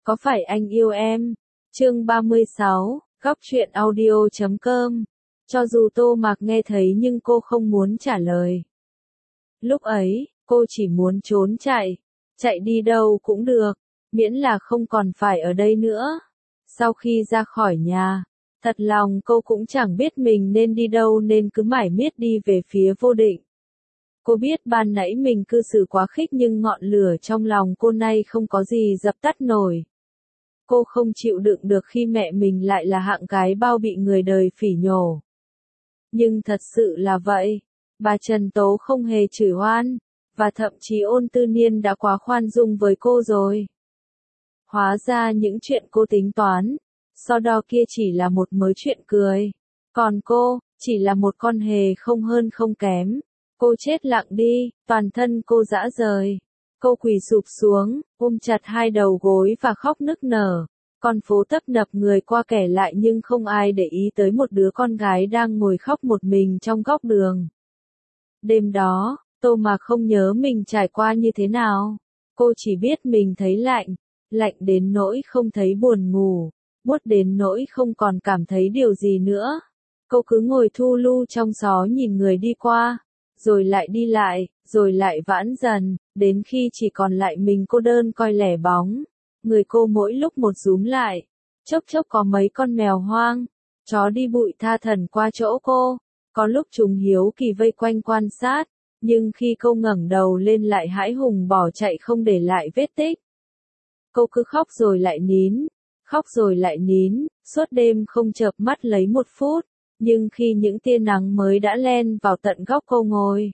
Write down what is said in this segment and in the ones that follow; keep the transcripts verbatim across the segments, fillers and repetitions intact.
Có phải anh yêu em? Chương ba mươi sáu, góc truyện audio chấm com. Cho dù Tô Mạc nghe thấy nhưng cô không muốn trả lời. Lúc ấy, cô chỉ muốn trốn chạy. Chạy đi đâu cũng được, miễn là không còn phải ở đây nữa. Sau khi ra khỏi nhà, thật lòng cô cũng chẳng biết mình nên đi đâu nên cứ mải miết đi về phía vô định. Cô biết ban nãy mình cư xử quá khích nhưng ngọn lửa trong lòng cô nay không có gì dập tắt nổi. Cô không chịu đựng được khi mẹ mình lại là hạng cái bao bị người đời phỉ nhổ. Nhưng thật sự là vậy, bà Trần Tố không hề chửi oan, và thậm chí Ôn Tư Niên đã quá khoan dung với cô rồi. Hóa ra những chuyện cô tính toán, so đo kia chỉ là một mớ chuyện cười. Còn cô, chỉ là một con hề không hơn không kém. Cô chết lặng đi, toàn thân cô rã rời. Cô quỳ sụp xuống, ôm chặt hai đầu gối và khóc nức nở. Con phố tấp nập người qua kẻ lại nhưng không ai để ý tới một đứa con gái đang ngồi khóc một mình trong góc đường. Đêm đó, Tô Mạc không nhớ mình trải qua như thế nào. Cô chỉ biết mình thấy lạnh, lạnh đến nỗi không thấy buồn ngủ, buốt đến nỗi không còn cảm thấy điều gì nữa. Cô cứ ngồi thu lu trong gió nhìn người đi qua, rồi lại đi lại, rồi lại vãn dần, đến khi chỉ còn lại mình cô đơn coi lẻ bóng. Người cô mỗi lúc một rúm lại, chốc chốc có mấy con mèo hoang, chó đi bụi tha thẩn qua chỗ cô, có lúc chúng hiếu kỳ vây quanh quan sát, nhưng khi cô ngẩng đầu lên lại hãi hùng bỏ chạy không để lại vết tích. Cô cứ khóc rồi lại nín, khóc rồi lại nín, suốt đêm không chợp mắt lấy một phút, nhưng khi những tia nắng mới đã len vào tận góc cô ngồi,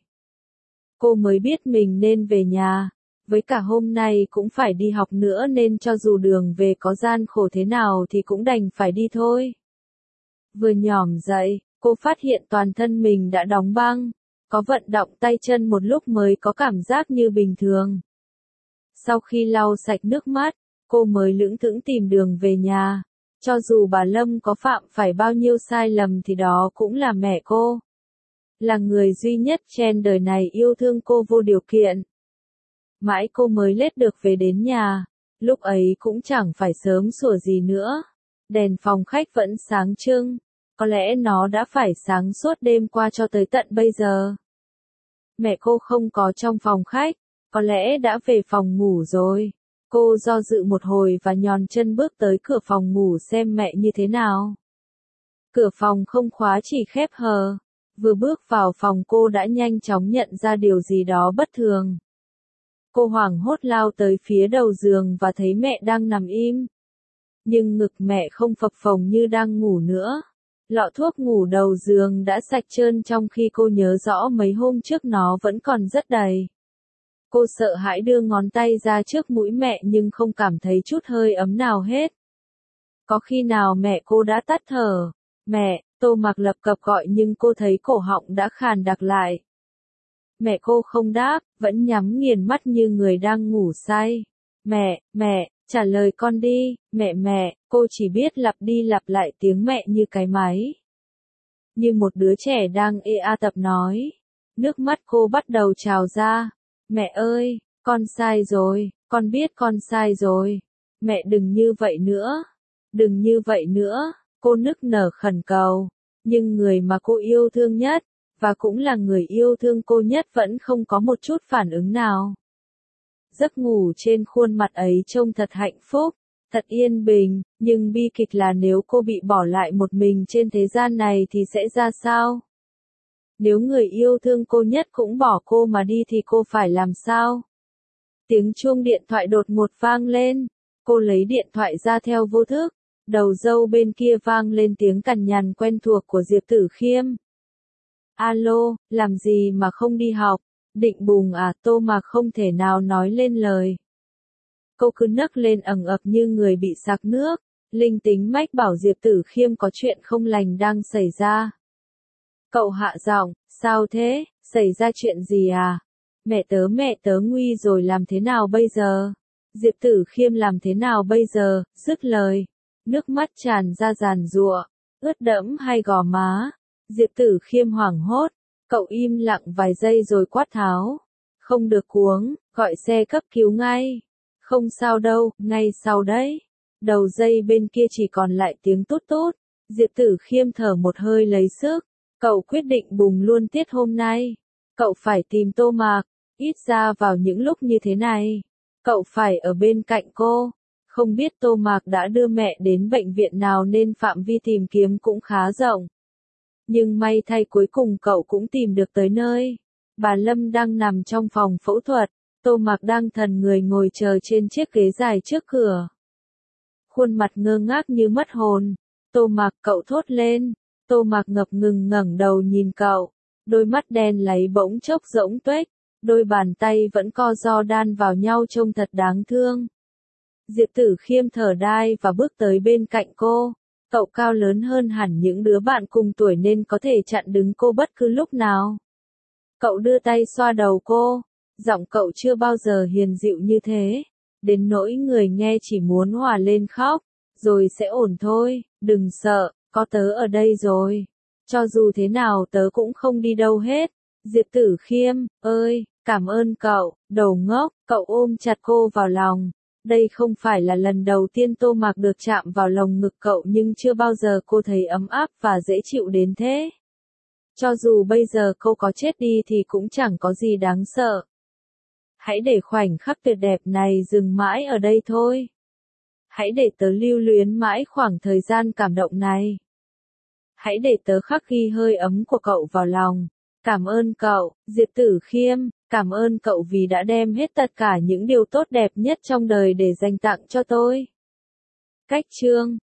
cô mới biết mình nên về nhà. Với cả hôm nay cũng phải đi học nữa nên cho dù đường về có gian khổ thế nào thì cũng đành phải đi thôi. Vừa nhỏm dậy, cô phát hiện toàn thân mình đã đóng băng, có vận động tay chân một lúc mới có cảm giác như bình thường. Sau khi lau sạch nước mắt, cô mới lững thững tìm đường về nhà. Cho dù bà Lâm có phạm phải bao nhiêu sai lầm thì đó cũng là mẹ cô. Là người duy nhất trên đời này yêu thương cô vô điều kiện. Mãi cô mới lết được về đến nhà, lúc ấy cũng chẳng phải sớm sủa gì nữa. Đèn phòng khách vẫn sáng trưng, có lẽ nó đã phải sáng suốt đêm qua cho tới tận bây giờ. Mẹ cô không có trong phòng khách, có lẽ đã về phòng ngủ rồi. Cô do dự một hồi và nhòn chân bước tới cửa phòng ngủ xem mẹ như thế nào. Cửa phòng không khóa chỉ khép hờ. Vừa bước vào phòng cô đã nhanh chóng nhận ra điều gì đó bất thường. Cô hoảng hốt lao tới phía đầu giường và thấy mẹ đang nằm im. Nhưng ngực mẹ không phập phồng như đang ngủ nữa. Lọ thuốc ngủ đầu giường đã sạch trơn trong khi cô nhớ rõ mấy hôm trước nó vẫn còn rất đầy. Cô sợ hãi đưa ngón tay ra trước mũi mẹ nhưng không cảm thấy chút hơi ấm nào hết. Có khi nào mẹ cô đã tắt thở? Mẹ, Tô Mạc lập cập gọi nhưng cô thấy cổ họng đã khàn đặc lại. Mẹ cô không đáp, vẫn nhắm nghiền mắt như người đang ngủ say. Mẹ, mẹ, trả lời con đi, mẹ mẹ, cô chỉ biết lặp đi lặp lại tiếng mẹ như cái máy. Như một đứa trẻ đang ê a tập nói. Nước mắt cô bắt đầu trào ra. Mẹ ơi, con sai rồi, con biết con sai rồi. Mẹ đừng như vậy nữa, đừng như vậy nữa, cô nức nở khẩn cầu. Nhưng người mà cô yêu thương nhất, và cũng là người yêu thương cô nhất vẫn không có một chút phản ứng nào. Giấc ngủ trên khuôn mặt ấy trông thật hạnh phúc, thật yên bình, nhưng bi kịch là nếu cô bị bỏ lại một mình trên thế gian này thì sẽ ra sao? Nếu người yêu thương cô nhất cũng bỏ cô mà đi thì cô phải làm sao? Tiếng chuông điện thoại đột ngột vang lên, cô lấy điện thoại ra theo vô thức, đầu dâu bên kia vang lên tiếng cằn nhằn quen thuộc của Diệp Tử Khiêm. Alo, làm gì mà không đi học? Định bùng à? Tô Mạc không thể nào nói lên lời. Cô cứ nấc lên ầng ập như người bị sặc nước, linh tính mách bảo Diệp Tử Khiêm có chuyện không lành đang xảy ra. Cậu hạ giọng, sao thế, xảy ra chuyện gì à? Mẹ tớ mẹ tớ nguy rồi làm thế nào bây giờ? Diệp Tử Khiêm làm thế nào bây giờ? Dứt lời, nước mắt tràn ra giàn giụa, ướt đẫm hai gò má. Diệp Tử Khiêm hoảng hốt, cậu im lặng vài giây rồi quát tháo. Không được cuống, gọi xe cấp cứu ngay. Không sao đâu, ngay sau đấy. Đầu dây bên kia chỉ còn lại tiếng tút tút. Diệp Tử Khiêm thở một hơi lấy sức. Cậu quyết định bùng luôn tiết hôm nay. Cậu phải tìm Tô Mạc. Ít ra vào những lúc như thế này. Cậu phải ở bên cạnh cô. Không biết Tô Mạc đã đưa mẹ đến bệnh viện nào nên phạm vi tìm kiếm cũng khá rộng. Nhưng may thay cuối cùng cậu cũng tìm được tới nơi. Bà Lâm đang nằm trong phòng phẫu thuật. Tô Mạc đang thần người ngồi chờ trên chiếc ghế dài trước cửa. Khuôn mặt ngơ ngác như mất hồn. Tô Mạc, cậu thốt lên. Tô Mạc ngập ngừng ngẩng đầu nhìn cậu. Đôi mắt đen láy bỗng chốc rỗng tuếch. Đôi bàn tay vẫn co ro đan vào nhau trông thật đáng thương. Diệp Tử Khiêm thở đai và bước tới bên cạnh cô. Cậu cao lớn hơn hẳn những đứa bạn cùng tuổi nên có thể chặn đứng cô bất cứ lúc nào. Cậu đưa tay xoa đầu cô. Giọng cậu chưa bao giờ hiền dịu như thế. Đến nỗi người nghe chỉ muốn hòa lên khóc. Rồi sẽ ổn thôi, đừng sợ, có tớ ở đây rồi. Cho dù thế nào tớ cũng không đi đâu hết. Diệp Tử Khiêm, ơi, cảm ơn cậu, đầu ngốc, cậu ôm chặt cô vào lòng. Đây không phải là lần đầu tiên Tô Mạc được chạm vào lồng ngực cậu nhưng chưa bao giờ cô thấy ấm áp và dễ chịu đến thế. Cho dù bây giờ cô có chết đi thì cũng chẳng có gì đáng sợ. Hãy để khoảnh khắc tuyệt đẹp này dừng mãi ở đây thôi. Hãy để tớ lưu luyến mãi khoảng thời gian cảm động này. Hãy để tớ khắc ghi hơi ấm của cậu vào lòng. Cảm ơn cậu, Diệp Tử Khiêm, cảm ơn cậu vì đã đem hết tất cả những điều tốt đẹp nhất trong đời để dành tặng cho tôi. Cách chương